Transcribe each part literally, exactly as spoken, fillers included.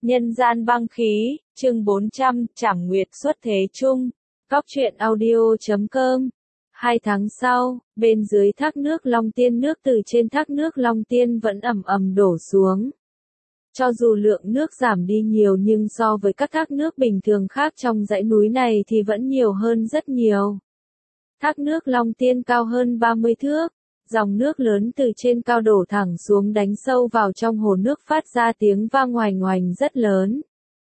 Nhân gian băng khí, chương bốn trăm, Trảm Nguyệt xuất thế chung. Cóc truyện audio chấm com. Hai tháng sau, bên dưới thác nước Long Tiên nước từ trên thác nước Long Tiên vẫn ầm ầm đổ xuống. Cho dù lượng nước giảm đi nhiều nhưng so với các thác nước bình thường khác trong dãy núi này thì vẫn nhiều hơn rất nhiều. Thác nước Long Tiên cao hơn ba mươi thước. Dòng nước lớn từ trên cao đổ thẳng xuống đánh sâu vào trong hồ nước phát ra tiếng vang oành oành rất lớn.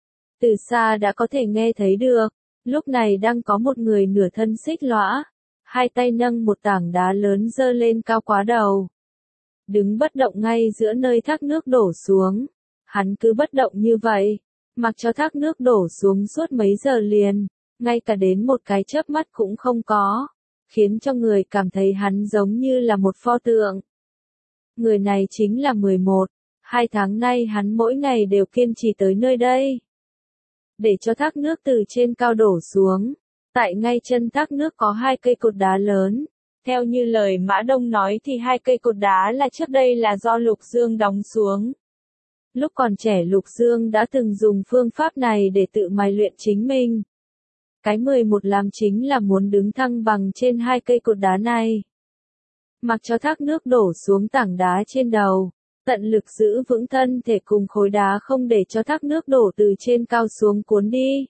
Từ xa đã có thể nghe thấy được, lúc này đang có một người nửa thân xích lõa, hai tay nâng một tảng đá lớn giơ lên cao quá đầu. Đứng bất động ngay giữa nơi thác nước đổ xuống, hắn cứ bất động như vậy, mặc cho thác nước đổ xuống suốt mấy giờ liền, ngay cả đến một cái chớp mắt cũng không có. Khiến cho người cảm thấy hắn giống như là một pho tượng. Người này chính là mười một, hai tháng nay hắn mỗi ngày đều kiên trì tới nơi đây. Để cho thác nước từ trên cao đổ xuống, tại ngay chân thác nước có hai cây cột đá lớn. Theo như lời Mã Đông nói thì hai cây cột đá là trước đây là do Lục Dương đóng xuống. Lúc còn trẻ Lục Dương đã từng dùng phương pháp này để tự mài luyện chính mình. Cái mười một làm chính là muốn đứng thăng bằng trên hai cây cột đá này. Mặc cho thác nước đổ xuống tảng đá trên đầu, tận lực giữ vững thân thể cùng khối đá không để cho thác nước đổ từ trên cao xuống cuốn đi.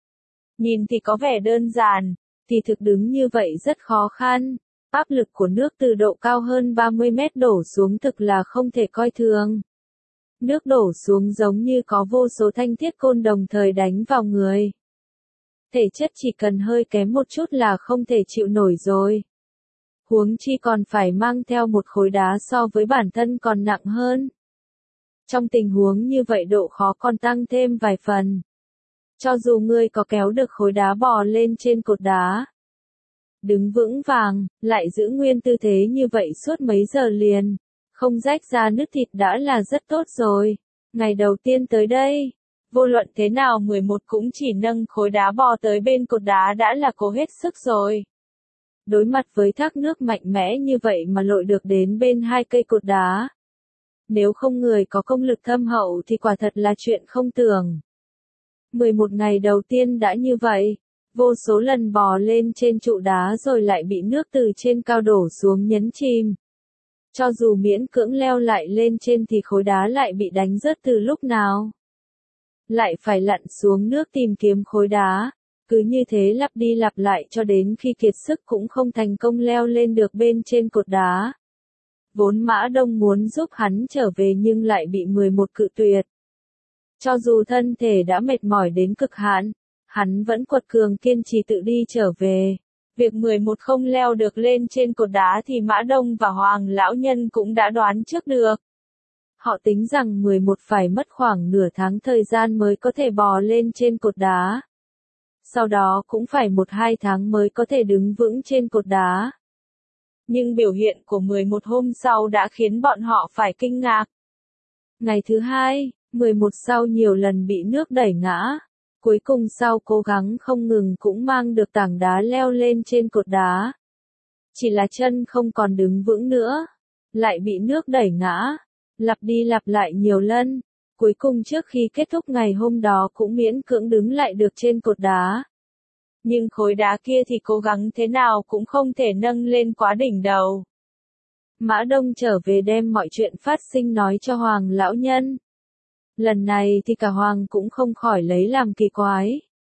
Nhìn thì có vẻ đơn giản, thì thực đứng như vậy rất khó khăn. Áp lực của nước từ độ cao hơn ba mươi mét đổ xuống thực là không thể coi thường. Nước đổ xuống giống như có vô số thanh thiết côn đồng thời đánh vào người. Thể chất chỉ cần hơi kém một chút là không thể chịu nổi rồi. Huống chi còn phải mang theo một khối đá so với bản thân còn nặng hơn. Trong tình huống như vậy độ khó còn tăng thêm vài phần. Cho dù ngươi có kéo được khối đá bò lên trên cột đá, đứng vững vàng, lại giữ nguyên tư thế như vậy suốt mấy giờ liền, không rách ra nứt thịt đã là rất tốt rồi. Ngày đầu tiên tới đây, vô luận thế nào mười một cũng chỉ nâng khối đá bò tới bên cột đá đã là cố hết sức rồi. Đối mặt với thác nước mạnh mẽ như vậy mà lội được đến bên hai cây cột đá. Nếu không người có công lực thâm hậu thì quả thật là chuyện không tưởng. mười một ngày đầu tiên đã như vậy, vô số lần bò lên trên trụ đá rồi lại bị nước từ trên cao đổ xuống nhấn chìm. Cho dù miễn cưỡng leo lại lên trên thì khối đá lại bị đánh rớt từ lúc nào. Lại phải lặn xuống nước tìm kiếm khối đá, cứ như thế lặp đi lặp lại cho đến khi kiệt sức cũng không thành công leo lên được bên trên cột đá. Vốn Mã Đông muốn giúp hắn trở về nhưng lại bị mười một cự tuyệt. Cho dù thân thể đã mệt mỏi đến cực hạn, hắn vẫn quật cường kiên trì tự đi trở về. Việc mười một không leo được lên trên cột đá thì Mã Đông và Hoàng lão nhân cũng đã đoán trước được. Họ tính rằng mười một phải mất khoảng nửa tháng thời gian mới có thể bò lên trên cột đá. Sau đó cũng phải một hai tháng mới có thể đứng vững trên cột đá. Nhưng biểu hiện của mười một hôm sau đã khiến bọn họ phải kinh ngạc. Ngày thứ hai, mười một sau nhiều lần bị nước đẩy ngã. Cuối cùng sau cố gắng không ngừng cũng mang được tảng đá leo lên trên cột đá. Chỉ là chân không còn đứng vững nữa. Lại bị nước đẩy ngã. Lặp đi lặp lại nhiều lần, cuối cùng trước khi kết thúc ngày hôm đó cũng miễn cưỡng đứng lại được trên cột đá. Nhưng khối đá kia thì cố gắng thế nào cũng không thể nâng lên quá đỉnh đầu. Mã Đông trở về đem mọi chuyện phát sinh nói cho Hoàng lão nhân. Lần này thì cả Hoàng cũng không khỏi lấy làm kỳ quái.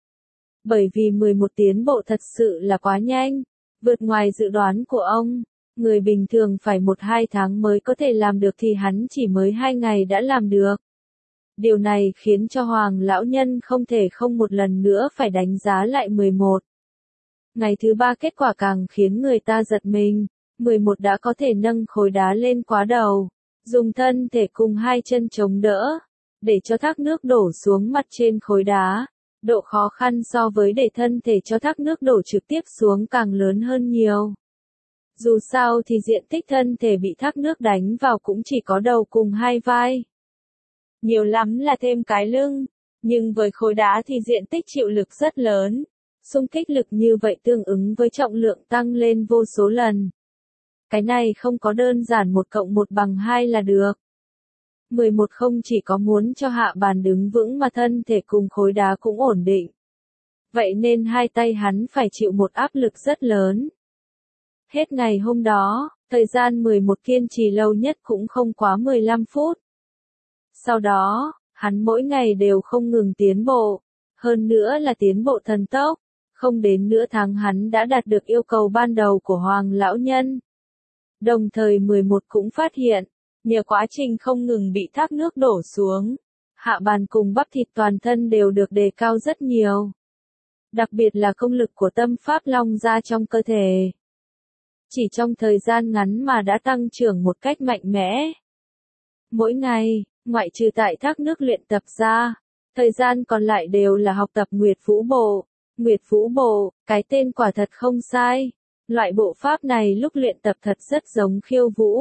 Bởi vì mười một tiến bộ thật sự là quá nhanh, vượt ngoài dự đoán của ông. Người bình thường phải một hai tháng mới có thể làm được thì hắn chỉ mới hai ngày đã làm được. Điều này khiến cho Hoàng lão nhân không thể không một lần nữa phải đánh giá lại mười một. Ngày thứ ba kết quả càng khiến người ta giật mình, mười một đã có thể nâng khối đá lên quá đầu, dùng thân thể cùng hai chân chống đỡ, để cho thác nước đổ xuống mặt trên khối đá. Độ khó khăn so với để thân thể cho thác nước đổ trực tiếp xuống càng lớn hơn nhiều. Dù sao thì diện tích thân thể bị thác nước đánh vào cũng chỉ có đầu cùng hai vai. Nhiều lắm là thêm cái lưng, nhưng với khối đá thì diện tích chịu lực rất lớn. Xung kích lực như vậy tương ứng với trọng lượng tăng lên vô số lần. Cái này không có đơn giản một cộng một bằng hai là được. mười một không chỉ có muốn cho hạ bàn đứng vững mà thân thể cùng khối đá cũng ổn định. Vậy nên hai tay hắn phải chịu một áp lực rất lớn. Hết ngày hôm đó, thời gian mười một kiên trì lâu nhất cũng không quá mười lăm phút. Sau đó, hắn mỗi ngày đều không ngừng tiến bộ, hơn nữa là tiến bộ thần tốc, không đến nửa tháng hắn đã đạt được yêu cầu ban đầu của Hoàng lão nhân. Đồng thời mười một cũng phát hiện, nhờ quá trình không ngừng bị thác nước đổ xuống, hạ bàn cùng bắp thịt toàn thân đều được đề cao rất nhiều. Đặc biệt là công lực của tâm pháp long ra trong cơ thể. Chỉ trong thời gian ngắn mà đã tăng trưởng một cách mạnh mẽ. Mỗi ngày, ngoại trừ tại thác nước luyện tập ra, thời gian còn lại đều là học tập Nguyệt Vũ Bộ. Nguyệt Vũ Bộ, cái tên quả thật không sai. Loại bộ pháp này lúc luyện tập thật rất giống khiêu vũ.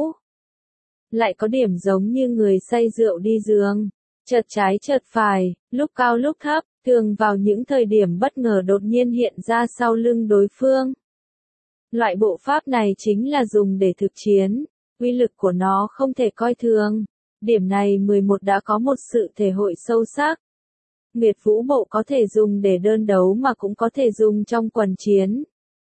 Lại có điểm giống như người say rượu đi giường, chợt trái chợt phải, lúc cao lúc thấp, thường vào những thời điểm bất ngờ đột nhiên hiện ra sau lưng đối phương. Loại bộ pháp này chính là dùng để thực chiến, uy lực của nó không thể coi thường. Điểm này mười một đã có một sự thể hội sâu sắc. Nguyệt Vũ Bộ có thể dùng để đơn đấu mà cũng có thể dùng trong quần chiến.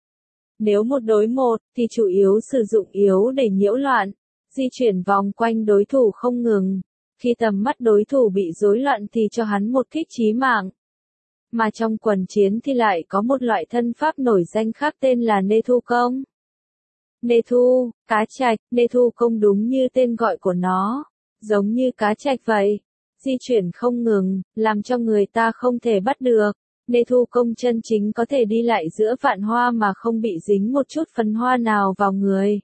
Nếu một đối một, thì chủ yếu sử dụng yếu để nhiễu loạn, di chuyển vòng quanh đối thủ không ngừng. Khi tầm mắt đối thủ bị rối loạn thì cho hắn một kích chí mạng. Mà trong quần chiến thì lại có một loại thân pháp nổi danh khác tên là Nê Thu Công. Nê Thu, cá trạch, Nê Thu Công đúng như tên gọi của nó, giống như cá trạch vậy, di chuyển không ngừng, làm cho người ta không thể bắt được. Nê Thu Công chân chính có thể đi lại giữa vạn hoa mà không bị dính một chút phấn hoa nào vào người.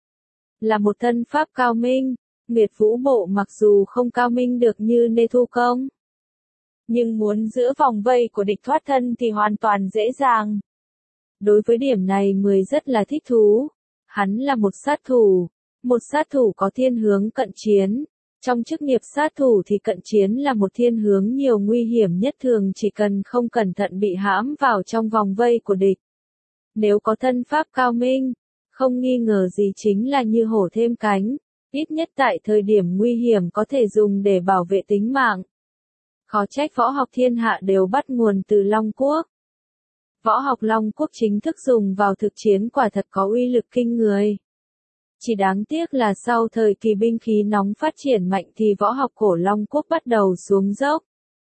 Là một thân pháp cao minh, Nguyệt Vũ Bộ mặc dù không cao minh được như Nê Thu Công, nhưng muốn giữa vòng vây của địch thoát thân thì hoàn toàn dễ dàng. Đối với điểm này mười rất là thích thú. Hắn là một sát thủ, một sát thủ có thiên hướng cận chiến. Trong chức nghiệp sát thủ thì cận chiến là một thiên hướng nhiều nguy hiểm nhất, thường chỉ cần không cẩn thận bị hãm vào trong vòng vây của địch. Nếu có thân pháp cao minh, không nghi ngờ gì chính là như hổ thêm cánh, ít nhất tại thời điểm nguy hiểm có thể dùng để bảo vệ tính mạng. Khó trách võ học thiên hạ đều bắt nguồn từ Long Quốc. Võ học Long Quốc chính thức dùng vào thực chiến quả thật có uy lực kinh người. Chỉ đáng tiếc là sau thời kỳ binh khí nóng phát triển mạnh thì võ học cổ Long Quốc bắt đầu xuống dốc.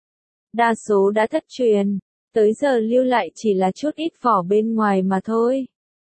Đa số đã thất truyền, tới giờ lưu lại chỉ là chút ít vỏ bên ngoài mà thôi.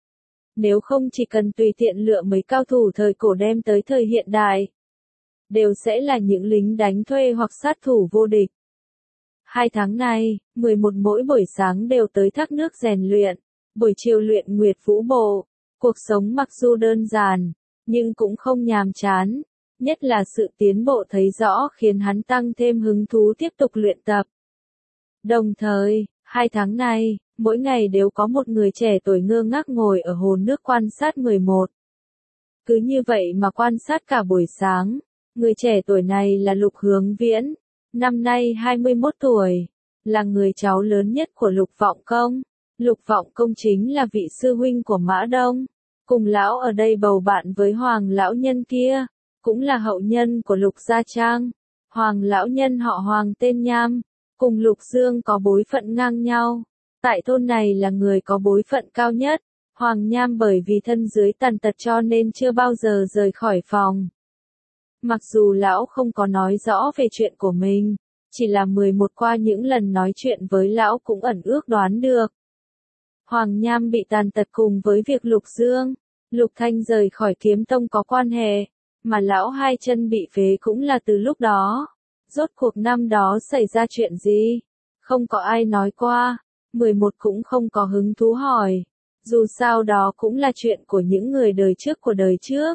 Nếu không chỉ cần tùy tiện lựa mấy cao thủ thời cổ đem tới thời hiện đại, đều sẽ là những lính đánh thuê hoặc sát thủ vô địch. Hai tháng này, mười một mỗi buổi sáng đều tới thác nước rèn luyện, buổi chiều luyện Nguyệt Vũ Bộ. Cuộc sống mặc dù đơn giản, nhưng cũng không nhàm chán, nhất là sự tiến bộ thấy rõ khiến hắn tăng thêm hứng thú tiếp tục luyện tập. Đồng thời, hai tháng này, mỗi ngày đều có một người trẻ tuổi ngơ ngác ngồi ở hồ nước quan sát mười một. Cứ như vậy mà quan sát cả buổi sáng, người trẻ tuổi này là Lục Hướng Viễn, năm nay hai mươi mốt tuổi, là người cháu lớn nhất của Lục Vọng Công. Lục Vọng Công chính là vị sư huynh của Mã Đông, cùng lão ở đây bầu bạn với Hoàng lão nhân kia, cũng là hậu nhân của Lục Gia Trang. Hoàng lão nhân họ Hoàng tên Nham, cùng Lục Dương có bối phận ngang nhau. Tại thôn này là người có bối phận cao nhất. Hoàng Nham bởi vì thân dưới tàn tật cho nên chưa bao giờ rời khỏi phòng. Mặc dù lão không có nói rõ về chuyện của mình, chỉ là mười một qua những lần nói chuyện với lão cũng ẩn ước đoán được. Hoàng Nham bị tàn tật cùng với việc Lục Dương, Lục Thanh rời khỏi Kiếm Tông có quan hệ, mà lão hai chân bị phế cũng là từ lúc đó. Rốt cuộc năm đó xảy ra chuyện gì? Không có ai nói qua, mười một cũng không có hứng thú hỏi. Dù sao đó cũng là chuyện của những người đời trước của đời trước.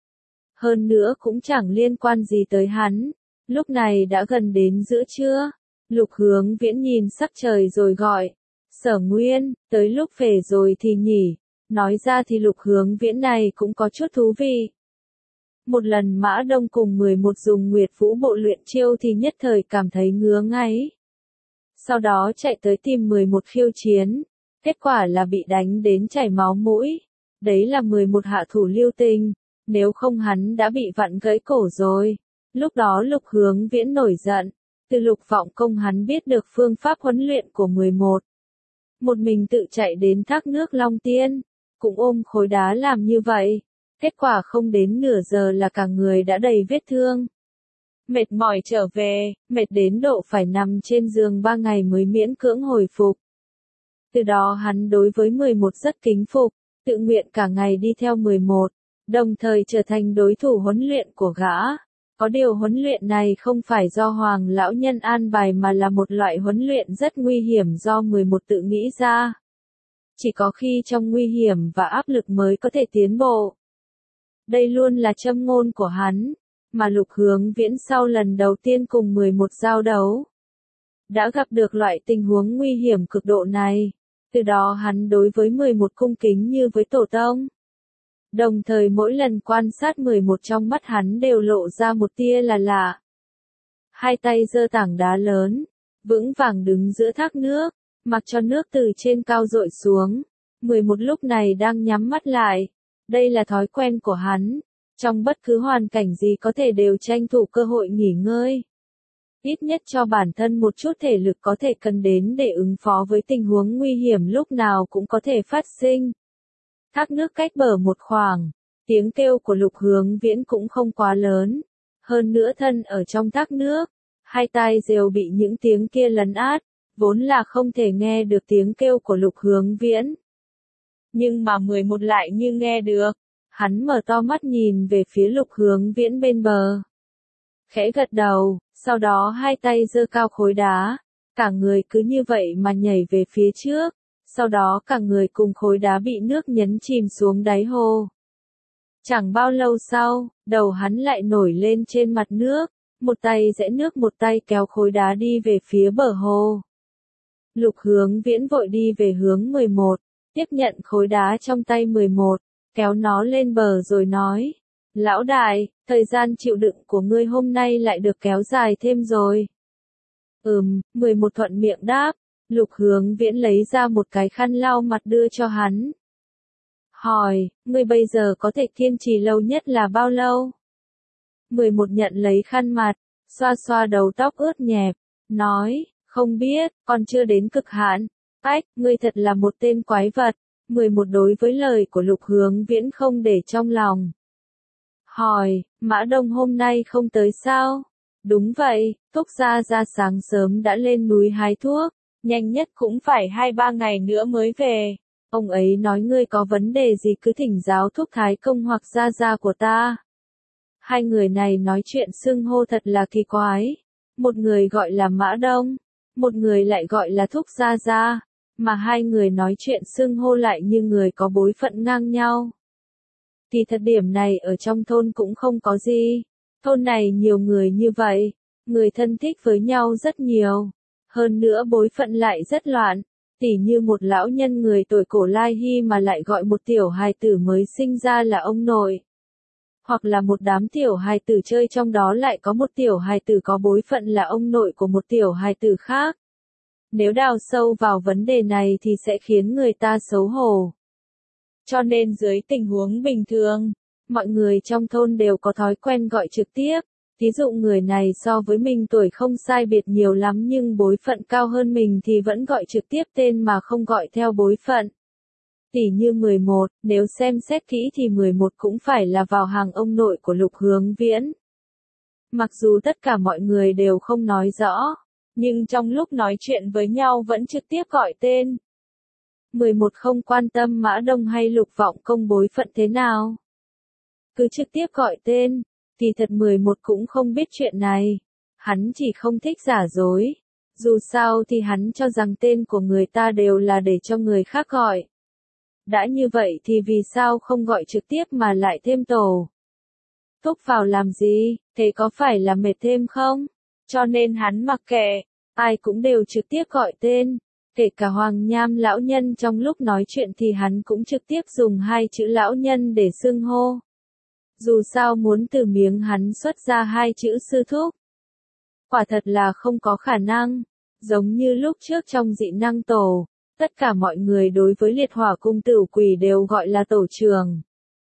Hơn nữa cũng chẳng liên quan gì tới hắn. Lúc này đã gần đến giữa trưa, Lục Hướng Viễn nhìn sắc trời rồi gọi. Sở Nguyên, tới lúc về rồi thì nhỉ. Nói ra thì Lục Hướng Viễn này cũng có chút thú vị. Một lần Mã Đông cùng mười một dùng Nguyệt Vũ Bộ luyện chiêu thì nhất thời cảm thấy ngứa ngáy. Sau đó chạy tới tìm mười một khiêu chiến. Kết quả là bị đánh đến chảy máu mũi. Đấy là mười một hạ thủ lưu tình. Nếu không hắn đã bị vặn gãy cổ rồi. Lúc đó Lục Hướng Viễn nổi giận, từ Lục Vọng Công hắn biết được phương pháp huấn luyện của mười một. Một mình tự chạy đến thác nước Long Tiên, cũng ôm khối đá làm như vậy. Kết quả không đến nửa giờ là cả người đã đầy vết thương. Mệt mỏi trở về, mệt đến độ phải nằm trên giường ba ngày mới miễn cưỡng hồi phục. Từ đó hắn đối với mười một rất kính phục, tự nguyện cả ngày đi theo mười một, đồng thời trở thành đối thủ huấn luyện của gã. Có điều huấn luyện này không phải do Hoàng lão nhân an bài mà là một loại huấn luyện rất nguy hiểm do mười một tự nghĩ ra. Chỉ có khi trong nguy hiểm và áp lực mới có thể tiến bộ. Đây luôn là châm ngôn của hắn, mà Lục Hướng Viễn sau lần đầu tiên cùng mười một giao đấu, đã gặp được loại tình huống nguy hiểm cực độ này. Từ đó hắn đối với mười một cung kính như với tổ tông. Đồng thời mỗi lần quan sát mười một trong mắt hắn đều lộ ra một tia là lạ. Hai tay giơ tảng đá lớn, vững vàng đứng giữa thác nước, mặc cho nước từ trên cao dội xuống. mười một lúc này đang nhắm mắt lại. Đây là thói quen của hắn. Trong bất cứ hoàn cảnh gì có thể đều tranh thủ cơ hội nghỉ ngơi. Ít nhất cho bản thân một chút thể lực có thể cần đến để ứng phó với tình huống nguy hiểm lúc nào cũng có thể phát sinh. Thác nước cách bờ một khoảng, tiếng kêu của Lục Hướng Viễn cũng không quá lớn. Hơn nữa thân ở trong thác nước, hai tai đều bị những tiếng kia lấn át, vốn là không thể nghe được tiếng kêu của Lục Hướng Viễn. Nhưng mà mười một lại như nghe được, hắn mở to mắt nhìn về phía Lục Hướng Viễn bên bờ. Khẽ gật đầu, sau đó hai tay giơ cao khối đá, cả người cứ như vậy mà nhảy về phía trước, sau đó cả người cùng khối đá bị nước nhấn chìm xuống đáy hồ. Chẳng bao lâu sau, đầu hắn lại nổi lên trên mặt nước, một tay giãy nước một tay kéo khối đá đi về phía bờ hồ. Lục Hướng Viễn vội đi về hướng mười một, tiếp nhận khối đá trong tay mười một, kéo nó lên bờ rồi nói. Lão đại, thời gian chịu đựng của ngươi hôm nay lại được kéo dài thêm rồi. Ừm, mười một thuận miệng đáp, Lục Hướng Viễn lấy ra một cái khăn lau mặt đưa cho hắn. Hỏi, ngươi bây giờ có thể kiên trì lâu nhất là bao lâu? mười một nhận lấy khăn mặt, xoa xoa đầu tóc ướt nhẹp, nói, không biết, còn chưa đến cực hạn. Ách, ngươi thật là một tên quái vật. mười một đối với lời của Lục Hướng Viễn không để trong lòng. Hỏi, Mã Đông hôm nay không tới sao? Đúng vậy, Túc Gia Gia sáng sớm đã lên núi hái thuốc, nhanh nhất cũng phải hai ba ngày nữa mới về. Ông ấy nói ngươi có vấn đề gì cứ thỉnh giáo Thúc Thái Công hoặc Gia Gia của ta. Hai người này nói chuyện xưng hô thật là kỳ quái. Một người gọi là Mã Đông, một người lại gọi là Thúc Gia Gia, mà hai người nói chuyện xưng hô lại như người có bối phận ngang nhau. Kỳ thật điểm này ở trong thôn cũng không có gì. Thôn này nhiều người như vậy, người thân thích với nhau rất nhiều. Hơn nữa bối phận lại rất loạn, tỉ như một lão nhân người tuổi cổ lai hy mà lại gọi một tiểu hài tử mới sinh ra là ông nội. Hoặc là một đám tiểu hài tử chơi trong đó lại có một tiểu hài tử có bối phận là ông nội của một tiểu hài tử khác. Nếu đào sâu vào vấn đề này thì sẽ khiến người ta xấu hổ. Cho nên dưới tình huống bình thường, mọi người trong thôn đều có thói quen gọi trực tiếp. Ví dụ người này so với mình tuổi không sai biệt nhiều lắm nhưng bối phận cao hơn mình thì vẫn gọi trực tiếp tên mà không gọi theo bối phận. Tỉ như mười một, nếu xem xét kỹ thì mười một cũng phải là vào hàng ông nội của Lục Hướng Viễn. Mặc dù tất cả mọi người đều không nói rõ, nhưng trong lúc nói chuyện với nhau vẫn trực tiếp gọi tên. mười một không quan tâm Mã Đông hay Lục Vọng Công bối phận thế nào. Cứ trực tiếp gọi tên, thì thật mười một cũng không biết chuyện này. Hắn chỉ không thích giả dối. Dù sao thì hắn cho rằng tên của người ta đều là để cho người khác gọi. Đã như vậy thì vì sao không gọi trực tiếp mà lại thêm tổ? Thúc vào làm gì, thế có phải là mệt thêm không? Cho nên hắn mặc kệ, ai cũng đều trực tiếp gọi tên. Kể cả Hoàng Nham lão nhân trong lúc nói chuyện thì hắn cũng trực tiếp dùng hai chữ lão nhân để xưng hô. Dù sao muốn từ miếng hắn xuất ra hai chữ sư thúc. Quả thật là không có khả năng. Giống như lúc trước trong dị năng tổ, tất cả mọi người đối với liệt hỏa cung tử quỷ đều gọi là tổ trưởng.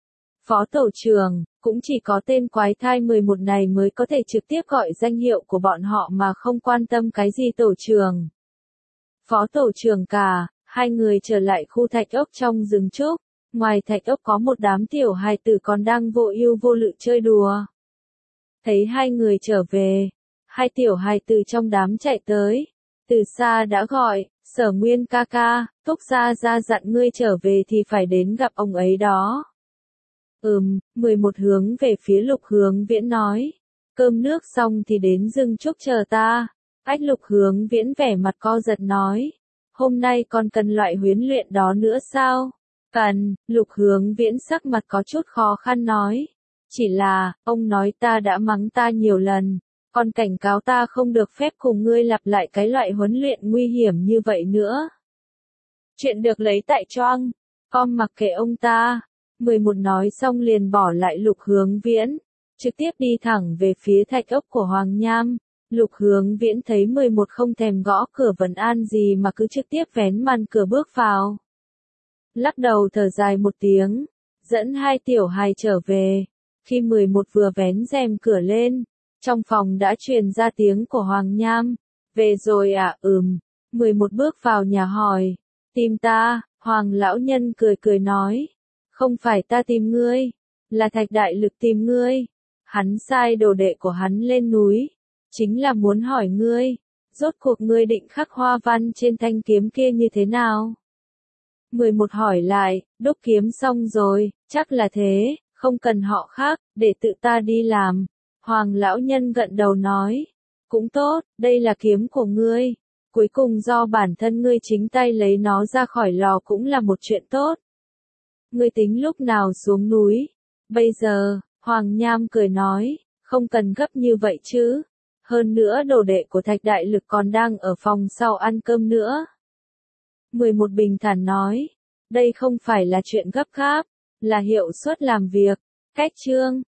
Phó tổ trưởng, cũng chỉ có tên quái thai mười một này mới có thể trực tiếp gọi danh hiệu của bọn họ mà không quan tâm cái gì tổ trưởng. Phó tổ trưởng cả, hai người trở lại khu thạch ốc trong rừng trúc, ngoài thạch ốc có một đám tiểu hài tử còn đang vô ưu vô lự chơi đùa. Thấy hai người trở về, hai tiểu hài tử trong đám chạy tới, từ xa đã gọi, Sở Nguyên ca ca, Túc gia gia dặn ngươi trở về thì phải đến gặp ông ấy đó. Ừm, mười một hướng về phía Lục Hướng Viễn nói, cơm nước xong thì đến rừng trúc chờ ta. Ách Lục Hướng Viễn vẻ mặt co giật nói, hôm nay còn cần loại huấn luyện đó nữa sao? Cần, Lục Hướng Viễn sắc mặt có chút khó khăn nói, chỉ là, ông nói ta đã mắng ta nhiều lần, còn cảnh cáo ta không được phép cùng ngươi lặp lại cái loại huấn luyện nguy hiểm như vậy nữa. Chuyện được lấy tại Choang, com mặc kệ ông ta. mười một nói xong liền bỏ lại Lục Hướng Viễn, trực tiếp đi thẳng về phía thạch ốc của Hoàng Nham. Lục Hướng Viễn thấy mười một không thèm gõ cửa vấn an gì mà cứ trực tiếp vén màn cửa bước vào. Lắc đầu thở dài một tiếng, dẫn hai tiểu hài trở về. Khi mười một vừa vén rèm cửa lên, trong phòng đã truyền ra tiếng của Hoàng Nham. Về rồi à? Ừm. mười một bước vào nhà hỏi, tìm ta? Hoàng lão nhân cười cười nói, không phải ta tìm ngươi, là Thạch Đại Lực tìm ngươi. Hắn sai đồ đệ của hắn lên núi, chính là muốn hỏi ngươi, rốt cuộc ngươi định khắc hoa văn trên thanh kiếm kia như thế nào? mười một hỏi lại, đúc kiếm xong rồi, chắc là thế, không cần họ khác, để tự ta đi làm. Hoàng lão nhân gật đầu nói, cũng tốt, đây là kiếm của ngươi, cuối cùng do bản thân ngươi chính tay lấy nó ra khỏi lò cũng là một chuyện tốt. Ngươi tính lúc nào xuống núi? Bây giờ, Hoàng Nham cười nói, không cần gấp như vậy chứ. Hơn nữa đồ đệ của Thạch Đại Lực còn đang ở phòng sau ăn cơm nữa. mười một bình thản nói, đây không phải là chuyện gấp gáp, là hiệu suất làm việc. Cách chương